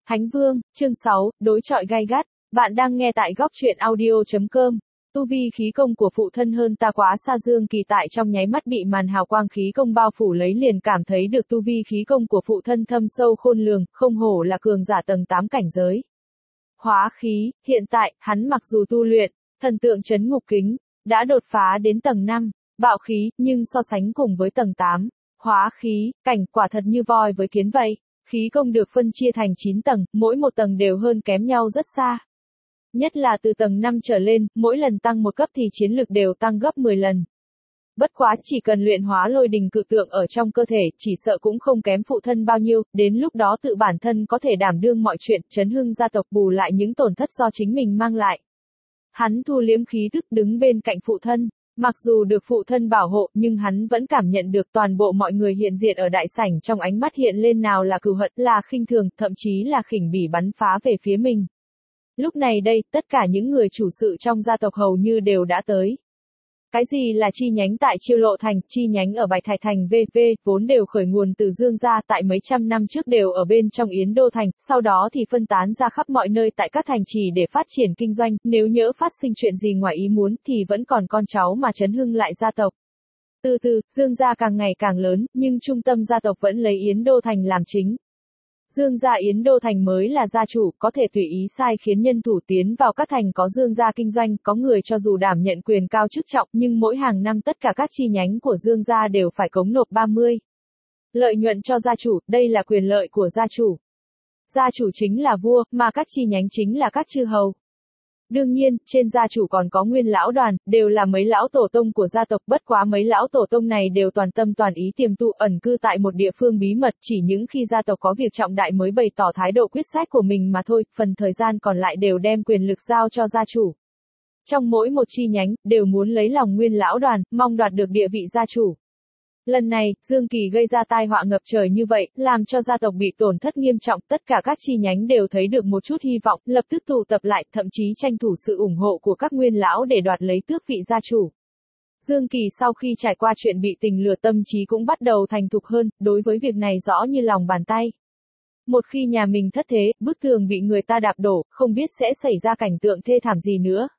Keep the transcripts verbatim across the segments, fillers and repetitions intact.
Thánh Vương, chương sáu, đối chọi gay gắt. Bạn đang nghe tại góc truyện audio chấm com. Tu vi khí công của phụ thân hơn ta quá xa. Dương Kỳ tại trong nháy mắt bị màn hào quang khí công bao phủ lấy, liền cảm thấy được tu vi khí công của phụ thân thâm sâu khôn lường, không hổ là cường giả tầng tám cảnh giới. Hóa khí, hiện tại, hắn mặc dù tu luyện, thần tượng chấn ngục kính, đã đột phá đến tầng năm, bạo khí, nhưng so sánh cùng với tầng tám, hóa khí, cảnh quả thật như voi với kiến vậy. Khí công được phân chia thành chín tầng, mỗi một tầng đều hơn kém nhau rất xa. Nhất là từ tầng năm trở lên, mỗi lần tăng một cấp thì chiến lực đều tăng gấp mười lần. Bất quá chỉ cần luyện hóa lôi đình cự tượng ở trong cơ thể, chỉ sợ cũng không kém phụ thân bao nhiêu, đến lúc đó tự bản thân có thể đảm đương mọi chuyện, chấn hưng gia tộc, bù lại những tổn thất do chính mình mang lại. Hắn thu liếm khí thức đứng bên cạnh phụ thân. Mặc dù được phụ thân bảo hộ, nhưng hắn vẫn cảm nhận được toàn bộ mọi người hiện diện ở đại sảnh trong ánh mắt hiện lên nào là cừu hận, là khinh thường, thậm chí là khinh bỉ bắn phá về phía mình. Lúc này đây, tất cả những người chủ sự trong gia tộc hầu như đều đã tới. Cái gì là chi nhánh tại Chiêu Lộ Thành, chi nhánh ở Bạch Thạch Thành vân vân, vốn đều khởi nguồn từ Dương gia, tại mấy trăm năm trước đều ở bên trong Yến Đô Thành, sau đó thì phân tán ra khắp mọi nơi tại các thành trì để phát triển kinh doanh, nếu nhỡ phát sinh chuyện gì ngoài ý muốn thì vẫn còn con cháu mà chấn hưng lại gia tộc. Từ từ, Dương gia càng ngày càng lớn, nhưng trung tâm gia tộc vẫn lấy Yến Đô Thành làm chính. Dương gia Yến Đô Thành mới là gia chủ, có thể tùy ý sai khiến nhân thủ tiến vào các thành có Dương gia kinh doanh, có người cho dù đảm nhận quyền cao chức trọng, nhưng mỗi hàng năm tất cả các chi nhánh của Dương gia đều phải cống nộp ba mươi lợi nhuận cho gia chủ, đây là quyền lợi của gia chủ. Gia chủ chính là vua, mà các chi nhánh chính là các chư hầu. Đương nhiên, trên gia chủ còn có nguyên lão đoàn, đều là mấy lão tổ tông của gia tộc, bất quá mấy lão tổ tông này đều toàn tâm toàn ý tiềm tu ẩn cư tại một địa phương bí mật, chỉ những khi gia tộc có việc trọng đại mới bày tỏ thái độ quyết sách của mình mà thôi, phần thời gian còn lại đều đem quyền lực giao cho gia chủ. Trong mỗi một chi nhánh, đều muốn lấy lòng nguyên lão đoàn, mong đoạt được địa vị gia chủ. Lần này, Dương Kỳ gây ra tai họa ngập trời như vậy, làm cho gia tộc bị tổn thất nghiêm trọng, tất cả các chi nhánh đều thấy được một chút hy vọng, lập tức tụ tập lại, thậm chí tranh thủ sự ủng hộ của các nguyên lão để đoạt lấy tước vị gia chủ. Dương Kỳ sau khi trải qua chuyện bị tình lừa, tâm trí cũng bắt đầu thành thục hơn, đối với việc này rõ như lòng bàn tay. Một khi nhà mình thất thế, bức tường bị người ta đạp đổ, không biết sẽ xảy ra cảnh tượng thê thảm gì nữa.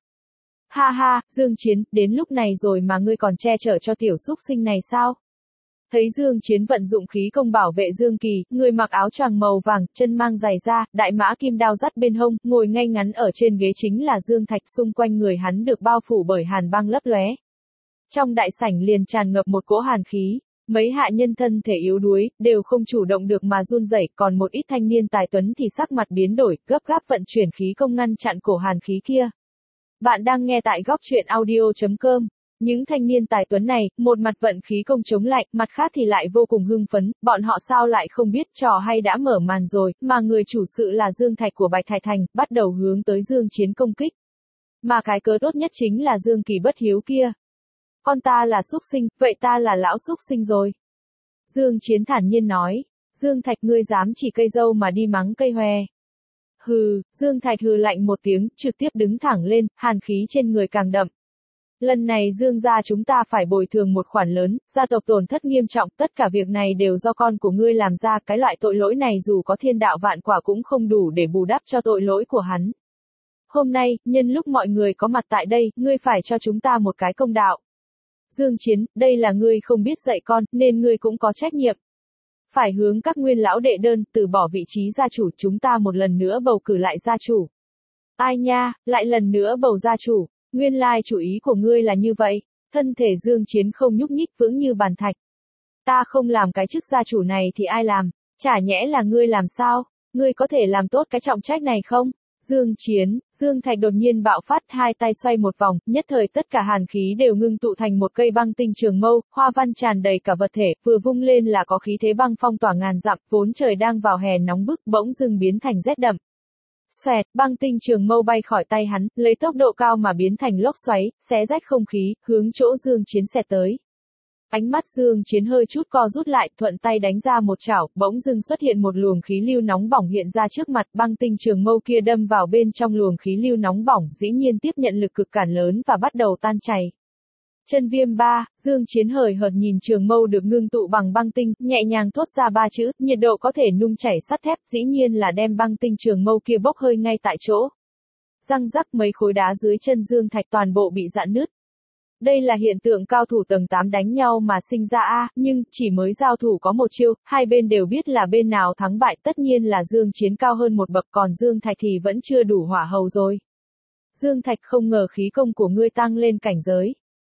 Ha ha, Dương Chiến, đến lúc này rồi mà ngươi còn che chở cho tiểu súc sinh này sao? Thấy Dương Chiến vận dụng khí công bảo vệ Dương Kỳ, người mặc áo choàng màu vàng, chân mang giày da, đại mã kim đao dắt bên hông, ngồi ngay ngắn ở trên ghế chính là Dương Thạch, xung quanh người hắn được bao phủ bởi hàn băng lấp lóe. Trong đại sảnh liền tràn ngập một cỗ hàn khí, mấy hạ nhân thân thể yếu đuối, đều không chủ động được mà run rẩy, còn một ít thanh niên tài tuấn thì sắc mặt biến đổi, gấp gáp vận chuyển khí công ngăn chặn cổ hàn khí kia. Bạn đang nghe tại góc truyện audio chấm com. Những thanh niên tài tuấn này, một mặt vận khí công chống lạnh, mặt khác thì lại vô cùng hưng phấn, bọn họ sao lại không biết trò hay đã mở màn rồi, mà người chủ sự là Dương Thạch của Bạch Thạch Thành, bắt đầu hướng tới Dương Chiến công kích. Mà cái cớ tốt nhất chính là Dương Kỳ bất hiếu kia. Con ta là súc sinh, vậy ta là lão súc sinh rồi. Dương Chiến thản nhiên nói, Dương Thạch ngươi dám chỉ cây dâu mà đi mắng cây hoè. Hừ, Dương Thạch hừ lạnh một tiếng, trực tiếp đứng thẳng lên, hàn khí trên người càng đậm. Lần này Dương gia chúng ta phải bồi thường một khoản lớn, gia tộc tổn thất nghiêm trọng, tất cả việc này đều do con của ngươi làm ra, cái loại tội lỗi này dù có thiên đạo vạn quả cũng không đủ để bù đắp cho tội lỗi của hắn. Hôm nay, nhân lúc mọi người có mặt tại đây, ngươi phải cho chúng ta một cái công đạo. Dương Chiến, đây là ngươi không biết dạy con, nên ngươi cũng có trách nhiệm. Phải hướng các nguyên lão đệ đơn, từ bỏ vị trí gia chủ, chúng ta một lần nữa bầu cử lại gia chủ. Ai nha, lại lần nữa bầu gia chủ. Nguyên lai chủ ý của ngươi là như vậy, thân thể Dương Chiến không nhúc nhích vững như bàn thạch. Ta không làm cái chức gia chủ này thì ai làm, chả nhẽ là ngươi làm sao, ngươi có thể làm tốt cái trọng trách này không? Dương Chiến, Dương Thạch đột nhiên bạo phát, hai tay xoay một vòng, nhất thời tất cả hàn khí đều ngưng tụ thành một cây băng tinh trường mâu, hoa văn tràn đầy cả vật thể, vừa vung lên là có khí thế băng phong tỏa ngàn dặm, vốn trời đang vào hè nóng bức, bỗng dưng biến thành rét đậm. Xoẹt, băng tinh trường mâu bay khỏi tay hắn, lấy tốc độ cao mà biến thành lốc xoáy, xé rách không khí, hướng chỗ Dương Chiến xẹt tới. Ánh mắt Dương Chiến hơi chút co rút lại, thuận tay đánh ra một chảo, bỗng dưng xuất hiện một luồng khí lưu nóng bỏng hiện ra trước mặt, băng tinh trường mâu kia đâm vào bên trong luồng khí lưu nóng bỏng, dĩ nhiên tiếp nhận lực cực cản lớn và bắt đầu tan chảy. Chân viêm ba, Dương Chiến hời hợt nhìn trường mâu được ngưng tụ bằng băng tinh, nhẹ nhàng thốt ra ba chữ, nhiệt độ có thể nung chảy sắt thép, dĩ nhiên là đem băng tinh trường mâu kia bốc hơi ngay tại chỗ. Răng rắc, mấy khối đá dưới chân Dương Thạch toàn bộ bị rạn nứt. Đây là hiện tượng cao thủ tầng tám đánh nhau mà sinh ra a, nhưng chỉ mới giao thủ có một chiêu, hai bên đều biết là bên nào thắng bại, tất nhiên là Dương Chiến cao hơn một bậc, còn Dương Thạch thì vẫn chưa đủ hỏa hầu rồi. Dương Thạch, không ngờ khí công của ngươi tăng lên cảnh giới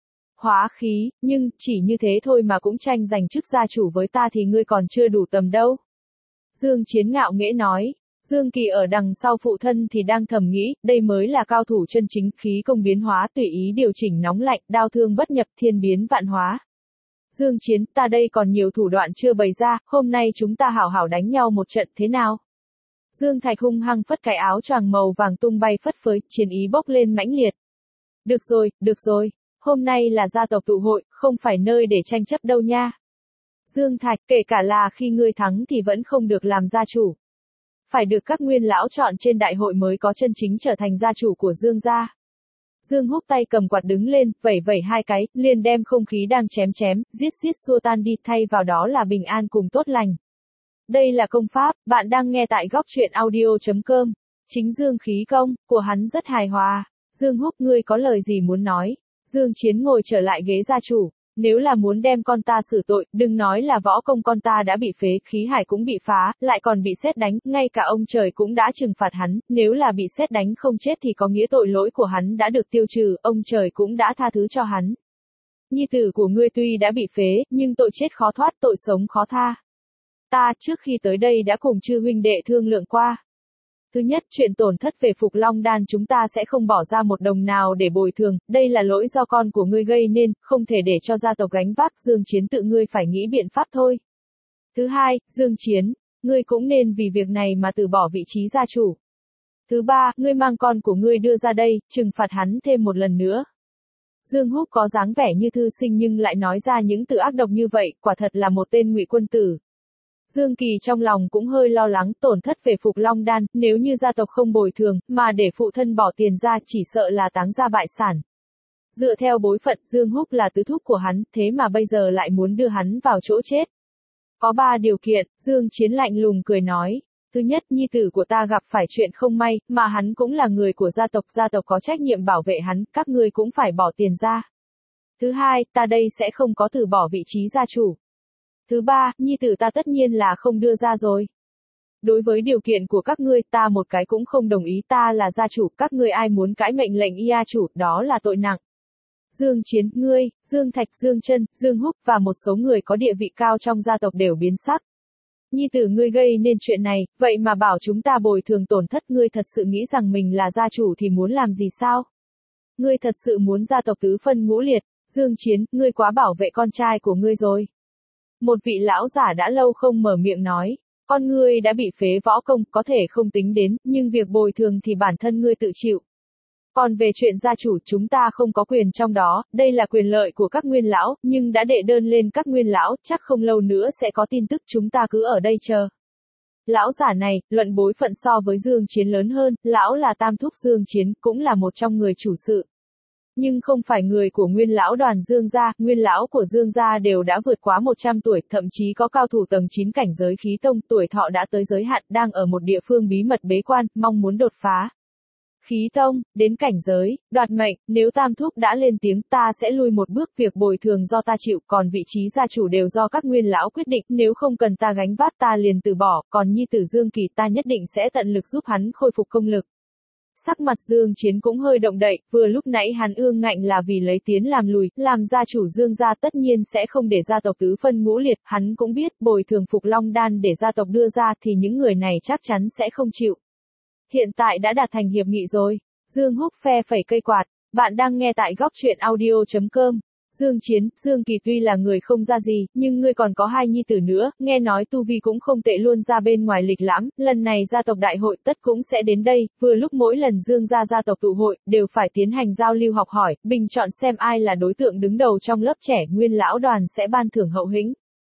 hóa khí, nhưng chỉ như thế thôi mà cũng tranh giành chức gia chủ với ta thì ngươi còn chưa đủ tầm đâu. Dương Chiến ngạo nghễ nói. Dương Kỳ ở đằng sau phụ thân thì đang thầm nghĩ, đây mới là cao thủ chân chính, khí công biến hóa tùy ý điều chỉnh nóng lạnh, đao thương bất nhập, thiên biến vạn hóa. Dương Chiến, ta đây còn nhiều thủ đoạn chưa bày ra, hôm nay chúng ta hảo hảo đánh nhau một trận thế nào? Dương Thạch hung hăng phất cái áo choàng màu vàng tung bay phất phới, chiến ý bốc lên mãnh liệt. Được rồi, được rồi, hôm nay là gia tộc tụ hội, không phải nơi để tranh chấp đâu nha. Dương Thạch, kể cả là khi ngươi thắng thì vẫn không được làm gia chủ. Phải được các nguyên lão chọn trên đại hội mới có chân chính trở thành gia chủ của Dương gia. Dương Húc tay cầm quạt đứng lên, vẩy vẩy hai cái, liền đem không khí đang chém chém, giết giết xua tan đi, thay vào đó là bình an cùng tốt lành. Đây là công pháp, bạn đang nghe tại góc truyện audio chấm com. Chính Dương khí công của hắn rất hài hòa. Dương Húc, ngươi có lời gì muốn nói? Dương Chiến ngồi trở lại ghế gia chủ. Nếu là muốn đem con ta xử tội, đừng nói là võ công con ta đã bị phế, khí hải cũng bị phá, lại còn bị sét đánh, ngay cả ông trời cũng đã trừng phạt hắn, nếu là bị sét đánh không chết thì có nghĩa tội lỗi của hắn đã được tiêu trừ, ông trời cũng đã tha thứ cho hắn. Nhi tử của ngươi tuy đã bị phế, nhưng tội chết khó thoát, tội sống khó tha. Ta, trước khi tới đây đã cùng chư huynh đệ thương lượng qua. Thứ nhất, chuyện tổn thất về Phục Long Đan chúng ta sẽ không bỏ ra một đồng nào để bồi thường, đây là lỗi do con của ngươi gây nên, không thể để cho gia tộc gánh vác, Dương Chiến tự ngươi phải nghĩ biện pháp thôi. Thứ hai, Dương Chiến, ngươi cũng nên vì việc này mà từ bỏ vị trí gia chủ. Thứ ba, ngươi mang con của ngươi đưa ra đây, trừng phạt hắn thêm một lần nữa. Dương Húc có dáng vẻ như thư sinh nhưng lại nói ra những từ ác độc như vậy, quả thật là một tên ngụy quân tử. Dương Kỳ trong lòng cũng hơi lo lắng, tổn thất về Phục Long Đan, nếu như gia tộc không bồi thường, mà để phụ thân bỏ tiền ra chỉ sợ là táng gia bại sản. Dựa theo bối phận, Dương Húc là tứ thúc của hắn, thế mà bây giờ lại muốn đưa hắn vào chỗ chết. Có ba điều kiện, Dương Chiến lạnh lùng cười nói. Thứ nhất, nhi tử của ta gặp phải chuyện không may, mà hắn cũng là người của gia tộc, gia tộc có trách nhiệm bảo vệ hắn, các ngươi cũng phải bỏ tiền ra. Thứ hai, ta đây sẽ không có từ bỏ vị trí gia chủ. Thứ ba, nhi tử ta tất nhiên là không đưa ra rồi. Đối với điều kiện của các ngươi, ta một cái cũng không đồng ý, ta là gia chủ, các ngươi ai muốn cãi mệnh lệnh ia chủ, đó là tội nặng. Dương Chiến, ngươi, Dương Thạch, Dương Chân, Dương Húc và một số người có địa vị cao trong gia tộc đều biến sắc. Nhi tử ngươi gây nên chuyện này, vậy mà bảo chúng ta bồi thường tổn thất, ngươi thật sự nghĩ rằng mình là gia chủ thì muốn làm gì sao? Ngươi thật sự muốn gia tộc tứ phân ngũ liệt, Dương Chiến, ngươi quá bảo vệ con trai của ngươi rồi. Một vị lão giả đã lâu không mở miệng nói, con ngươi đã bị phế võ công, có thể không tính đến, nhưng việc bồi thường thì bản thân ngươi tự chịu. Còn về chuyện gia chủ, chúng ta không có quyền trong đó, đây là quyền lợi của các nguyên lão, nhưng đã đệ đơn lên các nguyên lão, chắc không lâu nữa sẽ có tin tức, chúng ta cứ ở đây chờ. Lão giả này, luận bối phận so với Dương Chiến lớn hơn, lão là tam thúc Dương Chiến, cũng là một trong người chủ sự. Nhưng không phải người của nguyên lão đoàn Dương gia, nguyên lão của Dương gia đều đã vượt quá một trăm tuổi, thậm chí có cao thủ tầng chín cảnh giới khí tông, tuổi thọ đã tới giới hạn, đang ở một địa phương bí mật bế quan, mong muốn đột phá. Khí tông, đến cảnh giới, đoạt mệnh, nếu tam thúc đã lên tiếng ta sẽ lui một bước, việc bồi thường do ta chịu, còn vị trí gia chủ đều do các nguyên lão quyết định, nếu không cần ta gánh vác ta liền từ bỏ, còn nhi tử Dương Kỳ ta nhất định sẽ tận lực giúp hắn khôi phục công lực. Sắc mặt Dương Chiến cũng hơi động đậy, vừa lúc nãy hắn ương ngạnh là vì lấy tiến làm lùi, làm gia chủ Dương gia tất nhiên sẽ không để gia tộc tứ phân ngũ liệt, hắn cũng biết bồi thường Phục Long Đan để gia tộc đưa ra thì những người này chắc chắn sẽ không chịu. Hiện tại đã đạt thành hiệp nghị rồi. Dương Húc phe phẩy cây quạt, bạn đang nghe tại góc truyện audio chấm com. Dương Chiến, Dương Kỳ tuy là người không ra gì, nhưng ngươi còn có hai nhi tử nữa, nghe nói tu vi cũng không tệ luôn, ra bên ngoài lịch lãm, lần này gia tộc đại hội tất cũng sẽ đến đây, vừa lúc mỗi lần Dương gia gia tộc tụ hội, đều phải tiến hành giao lưu học hỏi, bình chọn xem ai là đối tượng đứng đầu trong lớp trẻ, nguyên lão đoàn sẽ ban thưởng hậu hĩnh.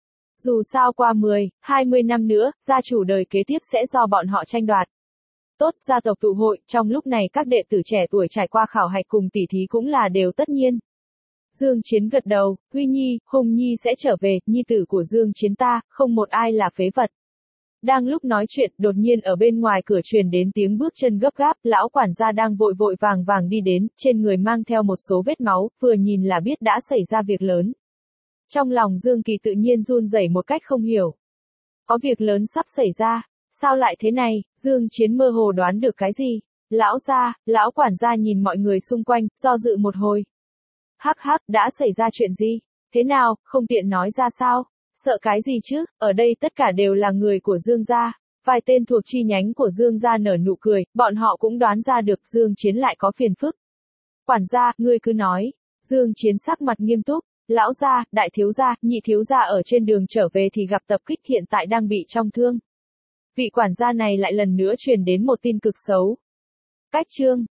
Dù sao qua mười, hai mươi năm nữa, gia chủ đời kế tiếp sẽ do bọn họ tranh đoạt. Tốt, gia tộc tụ hội, trong lúc này các đệ tử trẻ tuổi trải qua khảo hạch cùng tỉ thí cũng là đều tất nhiên. Dương Chiến gật đầu, Huy Nhi, Hùng Nhi sẽ trở về, nhi tử của Dương Chiến ta, không một ai là phế vật. Đang lúc nói chuyện, đột nhiên ở bên ngoài cửa truyền đến tiếng bước chân gấp gáp, lão quản gia đang vội vội vàng vàng đi đến, trên người mang theo một số vết máu, vừa nhìn là biết đã xảy ra việc lớn. Trong lòng Dương Kỳ tự nhiên run rẩy một cách không hiểu. Có việc lớn sắp xảy ra, sao lại thế này? Dương Chiến mơ hồ đoán được cái gì? Lão gia, lão quản gia nhìn mọi người xung quanh, do dự một hồi. Hắc hắc, đã xảy ra chuyện gì? Thế nào, không tiện nói ra sao? Sợ cái gì chứ, ở đây tất cả đều là người của Dương gia. Vài tên thuộc chi nhánh của Dương gia nở nụ cười, bọn họ cũng đoán ra được Dương Chiến lại có phiền phức. Quản gia, ngươi cứ nói. Dương Chiến sắc mặt nghiêm túc. Lão gia, đại thiếu gia, nhị thiếu gia ở trên đường trở về thì gặp tập kích, hiện tại đang bị trọng thương. Vị quản gia này lại lần nữa truyền đến một tin cực xấu. Cách chương